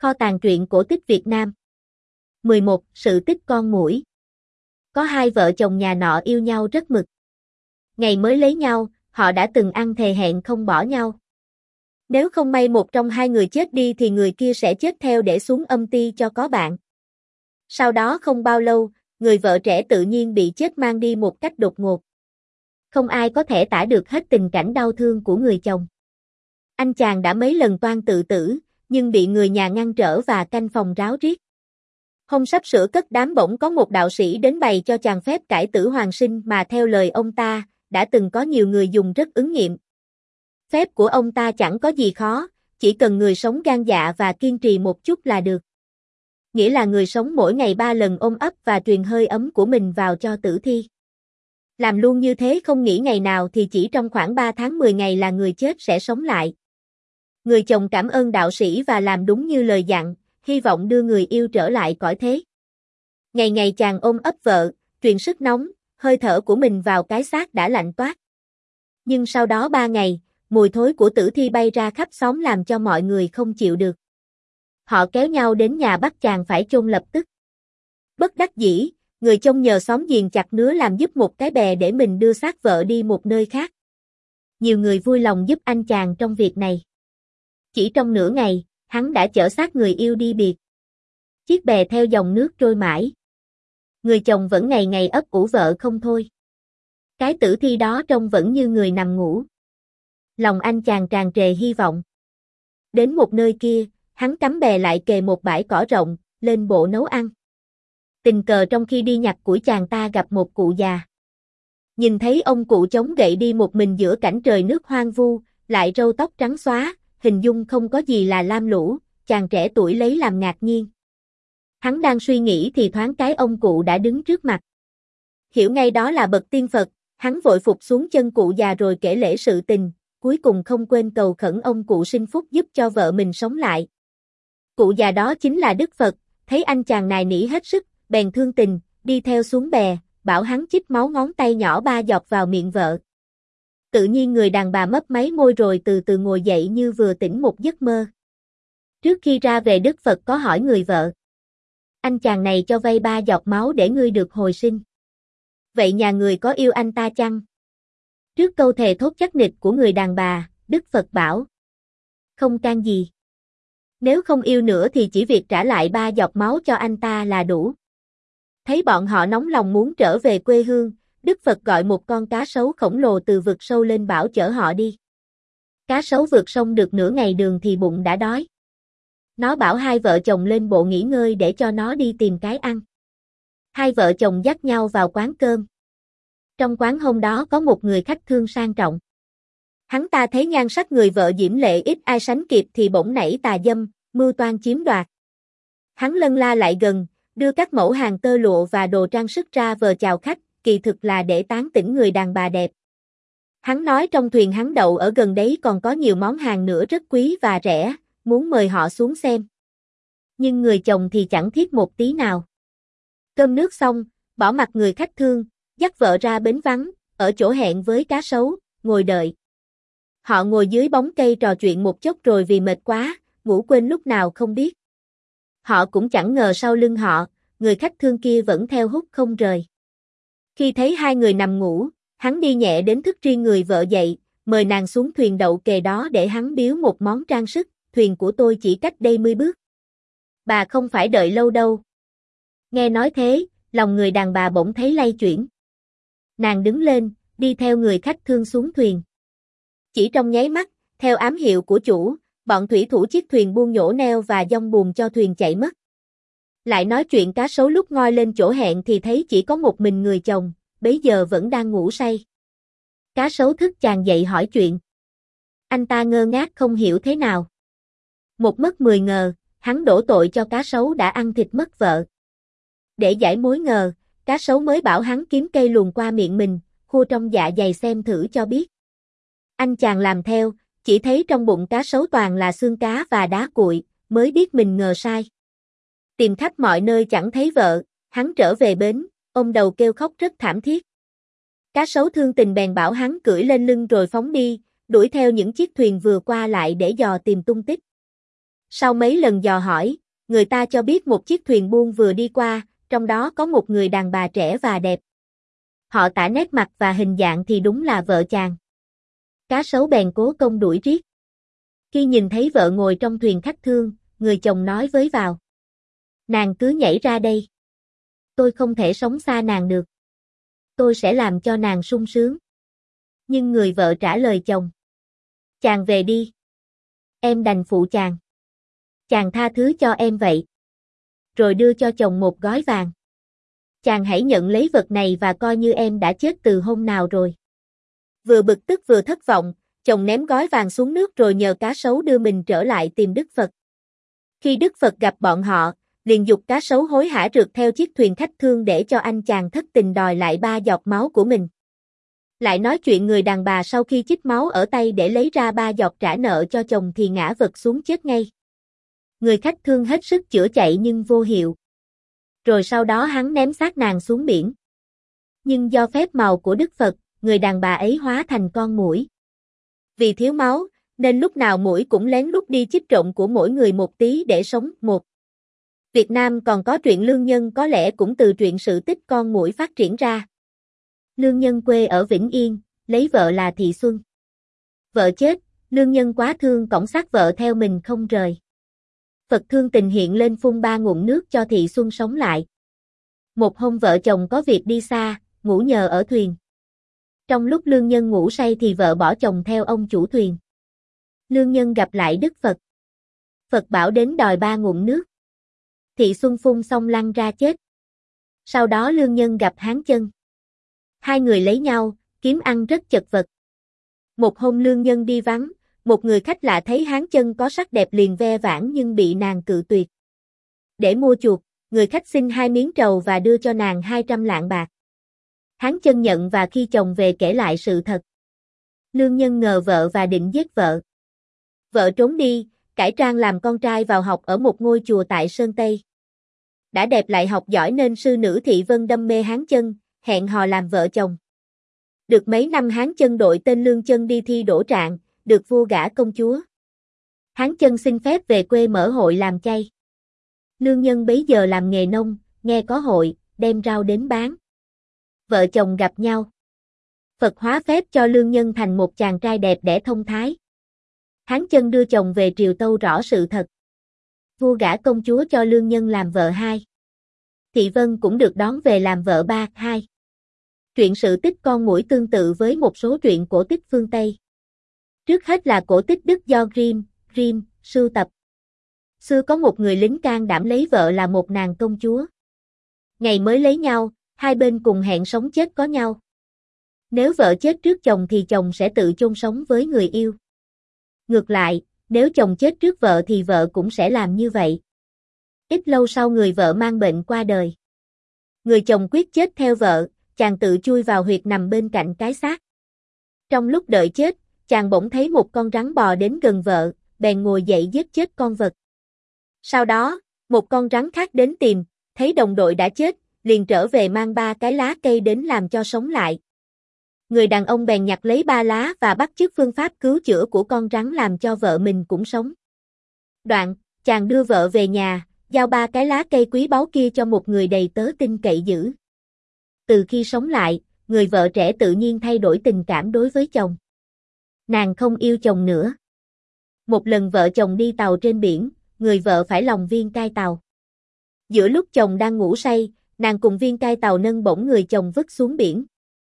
Kho tàng truyện cổ tích Việt Nam. 11. Sự tích con muỗi. Có hai vợ chồng nhà nọ yêu nhau rất mực. Ngày mới lấy nhau, họ đã từng ăn thề hẹn không bỏ nhau. Nếu không may một trong hai người chết đi thì người kia sẽ chết theo để xuống âm ti cho có bạn. Sau đó không bao lâu, người vợ trẻ tự nhiên bị chết mang đi một cách đột ngột. Không ai có thể tả được hết tình cảnh đau thương của người chồng. Anh chàng đã mấy lần toan tự tử, nhưng bị người nhà ngăn trở và canh phòng ráo riết. Hôm sắp sửa cất đám bỗng có một đạo sĩ đến bày cho chàng phép cải tử hoàn sinh mà theo lời ông ta, đã từng có nhiều người dùng rất ứng nghiệm. Phép của ông ta chẳng có gì khó, chỉ cần người sống gan dạ và kiên trì một chút là được. Nghĩa là người sống mỗi ngày 3 lần ôm ấp và truyền hơi ấm của mình vào cho tử thi. Làm luôn như thế không nghỉ ngày nào thì chỉ trong khoảng 3 tháng 10 ngày là người chết sẽ sống lại. Người chồng cảm ơn đạo sĩ và làm đúng như lời dặn, hy vọng đưa người yêu trở lại cõi thế. Ngày ngày chàng ôm ấp vợ, truyền sức nóng, hơi thở của mình vào cái xác đã lạnh toát. Nhưng sau đó 3 ngày, mùi thối của tử thi bay ra khắp xóm làm cho mọi người không chịu được. Họ kéo nhau đến nhà bắt chàng phải chôn lập tức. Bất đắc dĩ, người trông nhờ xóm giềng chặt nứa làm giúp một cái bè để mình đưa xác vợ đi một nơi khác. Nhiều người vui lòng giúp anh chàng trong việc này. Chỉ trong nửa ngày, hắn đã chở xác người yêu đi biệt. Chiếc bè theo dòng nước trôi mãi. Người chồng vẫn ngày ngày ấp ủ vợ không thôi. Cái tử thi đó trông vẫn như người nằm ngủ. Lòng anh chàng tràn trề hy vọng. Đến một nơi kia, hắn cắm bè lại kề một bãi cỏ rộng, lên bộ nấu ăn. Tình cờ trong khi đi nhặt củi chàng ta gặp một cụ già. Nhìn thấy ông cụ chống gậy đi một mình giữa cảnh trời nước hoang vu, lại râu tóc trắng xóa, hình dung không có gì là lam lũ, chàng trẻ tuổi lấy làm ngạc nhiên. Hắn đang suy nghĩ thì thoáng cái ông cụ đã đứng trước mặt. Hiểu ngay đó là bậc tiên Phật, hắn vội phục xuống chân cụ già rồi kể lể sự tình, cuối cùng không quên cầu khẩn ông cụ sinh phúc giúp cho vợ mình sống lại. Cụ già đó chính là Đức Phật, thấy anh chàng nài nỉ hết sức, bèn thương tình, đi theo xuống bè, bảo hắn chích máu ngón tay nhỏ 3 giọt vào miệng vợ. Tự nhiên người đàn bà mấp máy môi rồi từ từ ngồi dậy như vừa tỉnh một giấc mơ. Trước khi ra về Đức Phật có hỏi người vợ. Anh chàng này cho vay 3 giọt máu để ngươi được hồi sinh. Vậy nhà người có yêu anh ta chăng? Trước câu thề thốt chắc nịch của người đàn bà, Đức Phật bảo. Không can gì. Nếu không yêu nữa thì chỉ việc trả lại 3 giọt máu cho anh ta là đủ. Thấy bọn họ nóng lòng muốn trở về quê hương, Đức Phật gọi một con cá sấu khổng lồ từ vực sâu lên bảo chở họ đi. Cá sấu vượt sông được nửa ngày đường thì bụng đã đói. Nó bảo hai vợ chồng lên bộ nghỉ ngơi để cho nó đi tìm cái ăn. Hai vợ chồng dắt nhau vào quán cơm. Trong quán hôm đó có một người khách thương sang trọng. Hắn ta thấy nhan sắc người vợ diễm lệ ít ai sánh kịp thì bỗng nảy tà dâm, mưu toan chiếm đoạt. Hắn lân la lại gần, đưa các mẫu hàng tơ lụa và đồ trang sức ra vờ chào khách, kỳ thực là để tán tỉnh người đàn bà đẹp. Hắn nói trong thuyền hắn đậu ở gần đấy còn có nhiều món hàng nữa rất quý và rẻ, muốn mời họ xuống xem. Nhưng người chồng thì chẳng thiết một tí nào. Cơm nước xong, bỏ mặc người khách thương, dắt vợ ra bến vắng, ở chỗ hẹn với cá sấu, ngồi đợi. Họ ngồi dưới bóng cây trò chuyện một chốc rồi vì mệt quá, ngủ quên lúc nào không biết. Họ cũng chẳng ngờ sau lưng họ, người khách thương kia vẫn theo hút không rời. Khi thấy hai người nằm ngủ, hắn đi nhẹ đến thức riêng người vợ dậy, mời nàng xuống thuyền đậu kề đó để hắn biếu một món trang sức, thuyền của tôi chỉ cách đây 10 bước. Bà không phải đợi lâu đâu. Nghe nói thế, lòng người đàn bà bỗng thấy lay chuyển. Nàng đứng lên, đi theo người khách thương xuống thuyền. Chỉ trong nháy mắt, theo ám hiệu của chủ, bọn thủy thủ chiếc thuyền buông nhổ neo và giông buồm cho thuyền chạy mất. Lại nói chuyện cá sấu lúc ngoi lên chỗ hẹn thì thấy chỉ có một mình người chồng, bấy giờ vẫn đang ngủ say. Cá sấu thức chàng dậy hỏi chuyện. Anh ta ngơ ngác không hiểu thế nào. Một mất 10 ngờ, hắn đổ tội cho cá sấu đã ăn thịt mất vợ. Để giải mối ngờ, cá sấu mới bảo hắn kiếm cây luồn qua miệng mình, khua trong dạ dày xem thử cho biết. Anh chàng làm theo, chỉ thấy trong bụng cá sấu toàn là xương cá và đá cuội, mới biết mình ngờ sai. Tìm khắp mọi nơi chẳng thấy vợ, hắn trở về bến, ôm đầu kêu khóc rất thảm thiết. Cá sấu thương tình bèn bảo hắn cưỡi lên lưng rồi phóng đi, đuổi theo những chiếc thuyền vừa qua lại để dò tìm tung tích. Sau mấy lần dò hỏi, người ta cho biết một chiếc thuyền buôn vừa đi qua, trong đó có một người đàn bà trẻ và đẹp. Họ tả nét mặt và hình dạng thì đúng là vợ chàng. Cá sấu bèn cố công đuổi riết. Khi nhìn thấy vợ ngồi trong thuyền khách thương, người chồng nói với vào. Nàng cứ nhảy ra đây. Tôi không thể sống xa nàng được. Tôi sẽ làm cho nàng sung sướng. Nhưng người vợ trả lời chồng. Chàng về đi. Em đành phụ chàng. Chàng tha thứ cho em vậy. Rồi đưa cho chồng một gói vàng. Chàng hãy nhận lấy vật này và coi như em đã chết từ hôm nào rồi. Vừa bực tức vừa thất vọng, chồng ném gói vàng xuống nước rồi nhờ cá sấu đưa mình trở lại tìm Đức Phật. Khi Đức Phật gặp bọn họ, liền giục cá sấu hối hả rượt theo chiếc thuyền khách thương để cho anh chàng thất tình đòi lại 3 giọt máu của mình. Lại nói chuyện người đàn bà sau khi chích máu ở tay để lấy ra 3 giọt trả nợ cho chồng thì ngã vật xuống chết ngay. Người khách thương hết sức chữa chạy nhưng vô hiệu. Rồi sau đó hắn ném xác nàng xuống biển. Nhưng do phép màu của Đức Phật, người đàn bà ấy hóa thành con muỗi. Vì thiếu máu, nên lúc nào muỗi cũng lén lút đi chích trộm của mỗi người một tí để sống. Một Việt Nam còn có truyện Lương Nhân có lẽ cũng từ truyện sự tích con muỗi phát triển ra. Lương Nhân quê ở Vĩnh Yên, lấy vợ là Thị Xuân. Vợ chết, Lương Nhân quá thương cõng xác vợ theo mình không rời. Phật thương tình hiện lên phun 3 ngụm nước cho Thị Xuân sống lại. Một hôm vợ chồng có việc đi xa, ngủ nhờ ở thuyền. Trong lúc Lương Nhân ngủ say thì vợ bỏ chồng theo ông chủ thuyền. Lương Nhân gặp lại Đức Phật. Phật bảo đến đòi 3 ngụm nước. Thị Xuân phun xong lăn ra chết. Sau đó Lương Nhân gặp Hán Chân. Hai người lấy nhau, kiếm ăn rất chật vật. Một hôm Lương Nhân đi vắng, một người khách lạ thấy Hán Chân có sắc đẹp liền ve vãn nhưng bị nàng cự tuyệt. Để mua chuộc, người khách xin 2 miếng trầu và đưa cho nàng 200 lạng bạc. Hán Chân nhận và khi chồng về kể lại sự thật. Lương Nhân ngờ vợ và định giết vợ. Vợ trốn đi, cải trang làm con trai vào học ở một ngôi chùa tại Sơn Tây. Đã đẹp lại học giỏi nên sư nữ Thị Vân đâm mê Hán Chân, hẹn hò làm vợ chồng. Được mấy năm Hán Chân đội tên Lương Chân đi thi đỗ trạng, được vua gả công chúa. Hán Chân xin phép về quê mở hội làm chay. Lương Nhân bấy giờ làm nghề nông, nghe có hội, đem rau đến bán. Vợ chồng gặp nhau. Phật hóa phép cho Lương Nhân thành một chàng trai đẹp đẽ thông thái. Hán Chân đưa chồng về triều tâu rõ sự thật. Vua gả công chúa cho Lương Nhân làm vợ 2. Thị Vân cũng được đón về làm vợ 3, 2. Truyện sự tích con muỗi tương tự với một số truyện cổ tích phương Tây. Trước hết là cổ tích Đức do Grimm sưu tập. Xưa có một người lính can đảm lấy vợ là một nàng công chúa. Ngày mới lấy nhau, hai bên cùng hẹn sống chết có nhau. Nếu vợ chết trước chồng thì chồng sẽ tự chôn sống với người yêu. Ngược lại, nếu chồng chết trước vợ thì vợ cũng sẽ làm như vậy. Ít lâu sau người vợ mang bệnh qua đời. Người chồng quyết chết theo vợ, chàng tự chui vào huyệt nằm bên cạnh cái xác. Trong lúc đợi chết, chàng bỗng thấy một con rắn bò đến gần vợ, bèn ngồi dậy giết chết con vật. Sau đó, một con rắn khác đến tìm, thấy đồng đội đã chết, liền trở về mang 3 cái lá cây đến làm cho sống lại. Người đàn ông bèn nhặt lấy 3 lá và bắt chước phương pháp cứu chữa của con rắn làm cho vợ mình cũng sống. Đoạn, chàng đưa vợ về nhà, giao 3 cái lá cây quý báu kia cho một người đầy tớ tin cậy giữ. Từ khi sống lại, người vợ trẻ tự nhiên thay đổi tình cảm đối với chồng. Nàng không yêu chồng nữa. Một lần vợ chồng đi tàu trên biển, người vợ phải lòng viên cai tàu. Giữa lúc chồng đang ngủ say, nàng cùng viên cai tàu nâng bổng người chồng vứt xuống biển.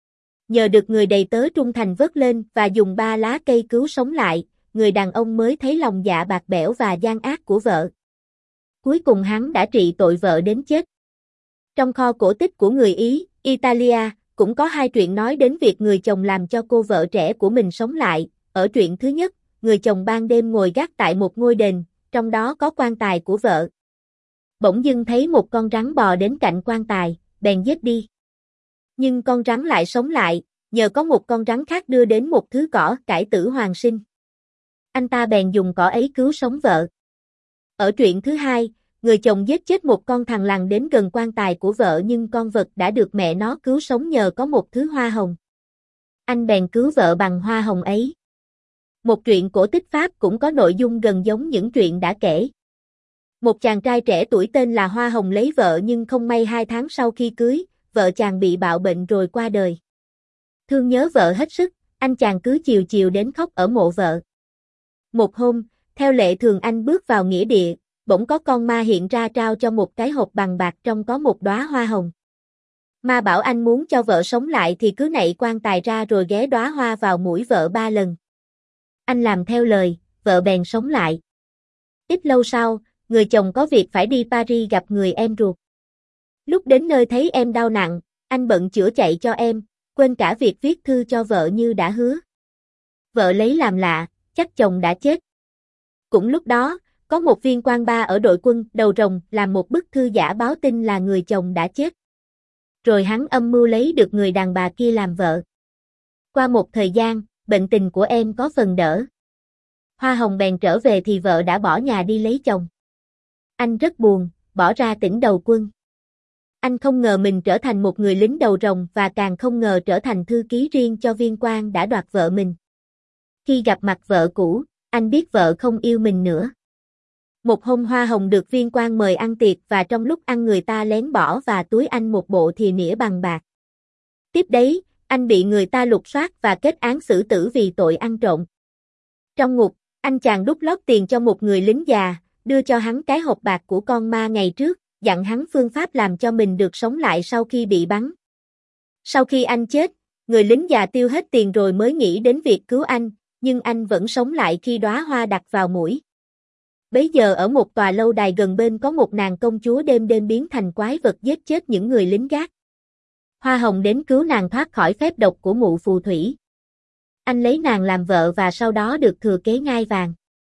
Nhờ được người đầy tớ trung thành vớt lên và dùng 3 lá cây cứu sống lại, người đàn ông mới thấy lòng dạ bạc bẽo và gian ác của vợ. Cuối cùng hắn đã trị tội vợ đến chết. Trong kho cổ tích của người Ý, Italia, cũng có 2 truyện nói đến việc người chồng làm cho cô vợ trẻ của mình sống lại. Ở truyện thứ nhất, người chồng ban đêm ngồi gác tại một ngôi đền, trong đó có quan tài của vợ. Bỗng dưng thấy một con rắn bò đến cạnh quan tài, bèn giết đi. Nhưng con rắn lại sống lại, nhờ có một con rắn khác đưa đến một thứ cỏ cải tử hoàn sinh. Anh ta bèn dùng cỏ ấy cứu sống vợ. Ở truyện thứ hai, người chồng giết chết một con thằn lằn đến gần quan tài của vợ nhưng con vật đã được mẹ nó cứu sống nhờ có một thứ hoa hồng. Anh bèn cứu vợ bằng hoa hồng ấy. Một truyện cổ tích Pháp cũng có nội dung gần giống những truyện đã kể. Một chàng trai trẻ tuổi tên là Hoa Hồng lấy vợ nhưng không may 2 tháng sau khi cưới, vợ chàng bị bạo bệnh rồi qua đời. Thương nhớ vợ hết sức, anh chàng cứ chiều chiều đến khóc ở mộ vợ. Một hôm, theo lệ thường anh bước vào nghĩa địa, bỗng có con ma hiện ra trao cho một cái hộp bằng bạc trong có một đóa hoa hồng. Ma bảo anh muốn cho vợ sống lại thì cứ nạy quan tài ra rồi ghé đóa hoa vào mũi vợ 3 lần. Anh làm theo lời, vợ bèn sống lại. Ít lâu sau, người chồng có việc phải đi Paris gặp người em ruột. Lúc đến nơi thấy em đau nặng, anh bận chữa chạy cho em, quên cả việc viết thư cho vợ như đã hứa. Vợ lấy làm lạ, chắc chồng đã chết. Cũng lúc đó, có một viên quan ba ở đội quân Đầu Rồng làm một bức thư giả báo tin là người chồng đã chết. Rồi hắn âm mưu lấy được người đàn bà kia làm vợ. Qua một thời gian, bệnh tình của em có phần đỡ. Hoa Hồng bèn trở về thì vợ đã bỏ nhà đi lấy chồng. Anh rất buồn, bỏ ra tỉnh Đầu Quân. Anh không ngờ mình trở thành một người lính đầu rồng và càng không ngờ trở thành thư ký riêng cho viên quan đã đoạt vợ mình. Khi gặp mặt vợ cũ, anh biết vợ không yêu mình nữa. Một hôm Hoa Hồng được viên quan mời ăn tiệc và trong lúc ăn người ta lén bỏ và túi anh một bộ thìa nĩa bằng bạc. Tiếp đấy, anh bị người ta lục soát và kết án xử tử vì tội ăn trộm. Trong ngục, anh chàng đút lót tiền cho một người lính già, đưa cho hắn cái hộp bạc của con ma ngày trước, dặn hắn phương pháp làm cho mình được sống lại sau khi bị bắn. Sau khi anh chết, người lính già tiêu hết tiền rồi mới nghĩ đến việc cứu anh, nhưng anh vẫn sống lại khi đóa hoa đặt vào mũi. Bấy giờ ở một tòa lâu đài gần bên có một nàng công chúa đêm đêm biến thành quái vật giết chết những người lính gác. Hoa Hồng đến cứu nàng thoát khỏi phép độc của mụ phù thủy. Anh lấy nàng làm vợ và sau đó được thừa kế ngai vàng.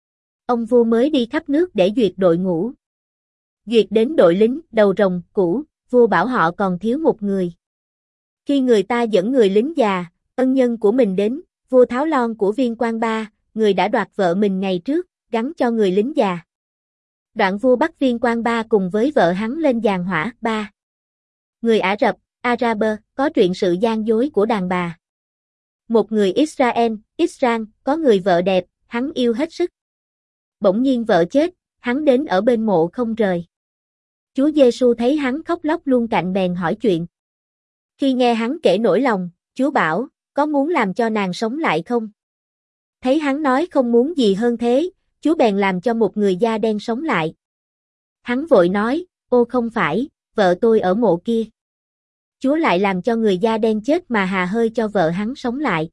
Ông vua mới đi khắp nước để duyệt đội ngũ. Duyệt đến đội lính đầu rồng cũ, vua bảo họ còn thiếu một người. Khi người ta dẫn người lính già, ân nhân của mình đến, vua tháo lon của viên quan ba, người đã đoạt vợ mình ngày trước, gắn cho người lính già. Đoạn vua bắt viên quan ba cùng với vợ hắn lên giàn hỏa ba. Người Ả Rập, Araber, có truyện sự gian dối của đàn bà. Một người Israel, có người vợ đẹp, hắn yêu hết sức. Bỗng nhiên vợ chết, hắn đến ở bên mộ không rời. Chúa Giêsu thấy hắn khóc lóc luôn cạnh bèn hỏi chuyện. Khi nghe hắn kể nỗi lòng, Chúa bảo, có muốn làm cho nàng sống lại không? Thấy hắn nói không muốn gì hơn thế, Chúa bèn làm cho một người da đen sống lại. Hắn vội nói, ô không phải, vợ tôi ở mộ kia. Chúa lại làm cho người da đen chết mà hà hơi cho vợ hắn sống lại.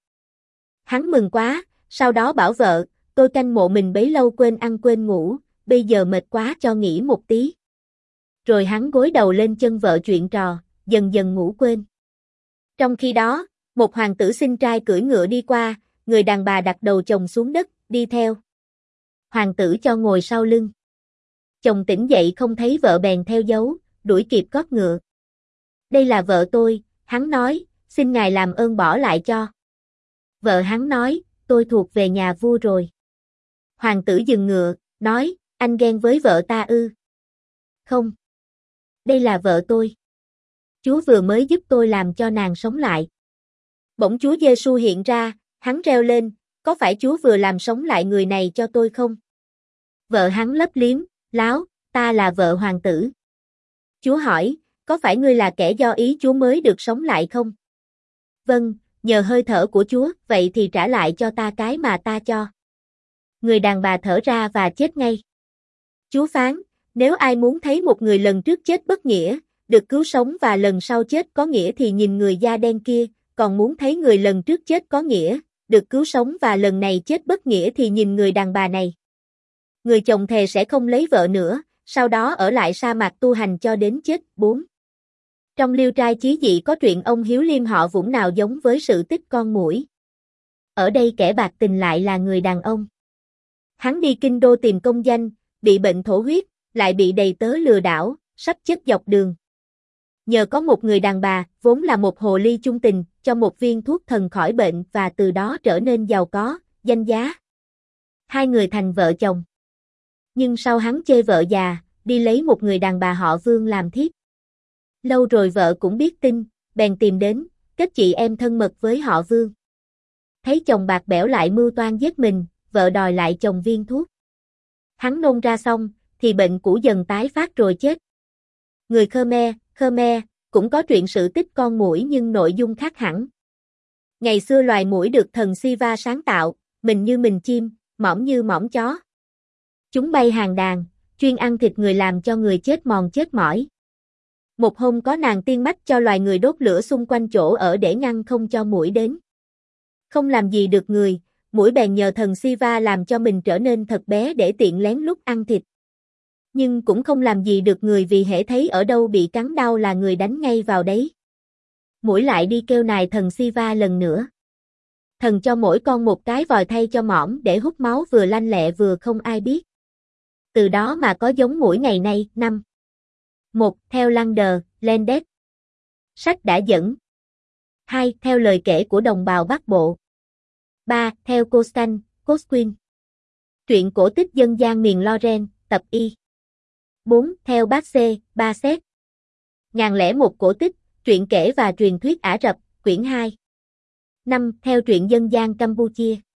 Hắn mừng quá, sau đó bảo vợ, tôi canh mộ mình bấy lâu quên ăn quên ngủ, bây giờ mệt quá cho nghỉ một tí. Rồi hắn gối đầu lên chân vợ chuyện trò, dần dần ngủ quên. Trong khi đó, một hoàng tử xinh trai cưỡi ngựa đi qua, người đàn bà đặt đầu chồng xuống đất, đi theo. Hoàng tử cho ngồi sau lưng. Chồng tỉnh dậy không thấy vợ bèn theo dấu, đuổi kịp cót ngựa. Đây là vợ tôi, hắn nói, xin ngài làm ơn bỏ lại cho. Vợ hắn nói, tôi thuộc về nhà vua rồi. Hoàng tử dừng ngựa, nói, anh ghen với vợ ta ư? Không. Đây là vợ tôi. Chúa vừa mới giúp tôi làm cho nàng sống lại. Bỗng Chúa Giêsu hiện ra, hắn reo lên, có phải Chúa vừa làm sống lại người này cho tôi không? Vợ hắn lấp liếm, láo, ta là vợ hoàng tử. Chúa hỏi, có phải ngươi là kẻ do ý Chúa mới được sống lại không? Vâng, nhờ hơi thở của Chúa, vậy thì trả lại cho ta cái mà ta cho. Người đàn bà thở ra và chết ngay. Chúa phán, nếu ai muốn thấy một người lần trước chết bất nghĩa, được cứu sống và lần sau chết có nghĩa thì nhìn người da đen kia, còn muốn thấy người lần trước chết có nghĩa, được cứu sống và lần này chết bất nghĩa thì nhìn người đàn bà này. Người chồng thề sẽ không lấy vợ nữa, sau đó ở lại sa mạc tu hành cho đến chết. 4. Trong Liêu Trai Chí Dị có truyện ông Hiếu Liêm họ Vũng nào giống với sự tích con muỗi. Ở đây kẻ bạc tình lại là người đàn ông. Hắn đi kinh đô tìm công danh, bị bệnh thổ huyết, lại bị đầy tớ lừa đảo, sắp chết dọc đường. Nhờ có một người đàn bà, vốn là một hồ ly chung tình, cho một viên thuốc thần khỏi bệnh và từ đó trở nên giàu có, danh giá. Hai người thành vợ chồng. Nhưng sau hắn chê vợ già, đi lấy một người đàn bà họ Vương làm thiếp. Lâu rồi vợ cũng biết tin, bèn tìm đến, kết chị em thân mật với họ Vương. Thấy chồng bạc bẽo lại mưu toan giết mình, vợ đòi lại chồng viên thuốc. Hắn nôn ra xong, thì bệnh cũ dần tái phát rồi chết. Người Khmer, cũng có truyện sự tích con muỗi nhưng nội dung khác hẳn. Ngày xưa loài muỗi được thần Siva sáng tạo, mình như mình chim, mõm như mõm chó. Chúng bay hàng đàn, chuyên ăn thịt người làm cho người chết mòn chết mỏi. Một hôm có nàng tiên mách cho loài người đốt lửa xung quanh chỗ ở để ngăn không cho muỗi đến. Không làm gì được người, muỗi bèn nhờ thần Siva làm cho mình trở nên thật bé để tiện lén lút ăn thịt. Nhưng cũng không làm gì được người vì hễ thấy ở đâu bị cắn đau là người đánh ngay vào đấy. Muỗi lại đi kêu nài thần Siva lần nữa. Thần cho mỗi con một cái vòi thay cho mõm để hút máu vừa lanh lẹ vừa không ai biết. Từ đó mà có giống muỗi ngày nay. 5. 1. Theo Lander, Landet. Sách đã dẫn. 2. Theo lời kể của đồng bào Bắc Bộ. 3. Theo Costan, Cosquin. Truyện cổ tích dân gian miền Lorraine, tập Y. 4. Theo Basset, Basset. 1001 cổ tích, truyện kể và truyền thuyết Ả Rập, quyển 2. 5. Theo truyện dân gian Campuchia.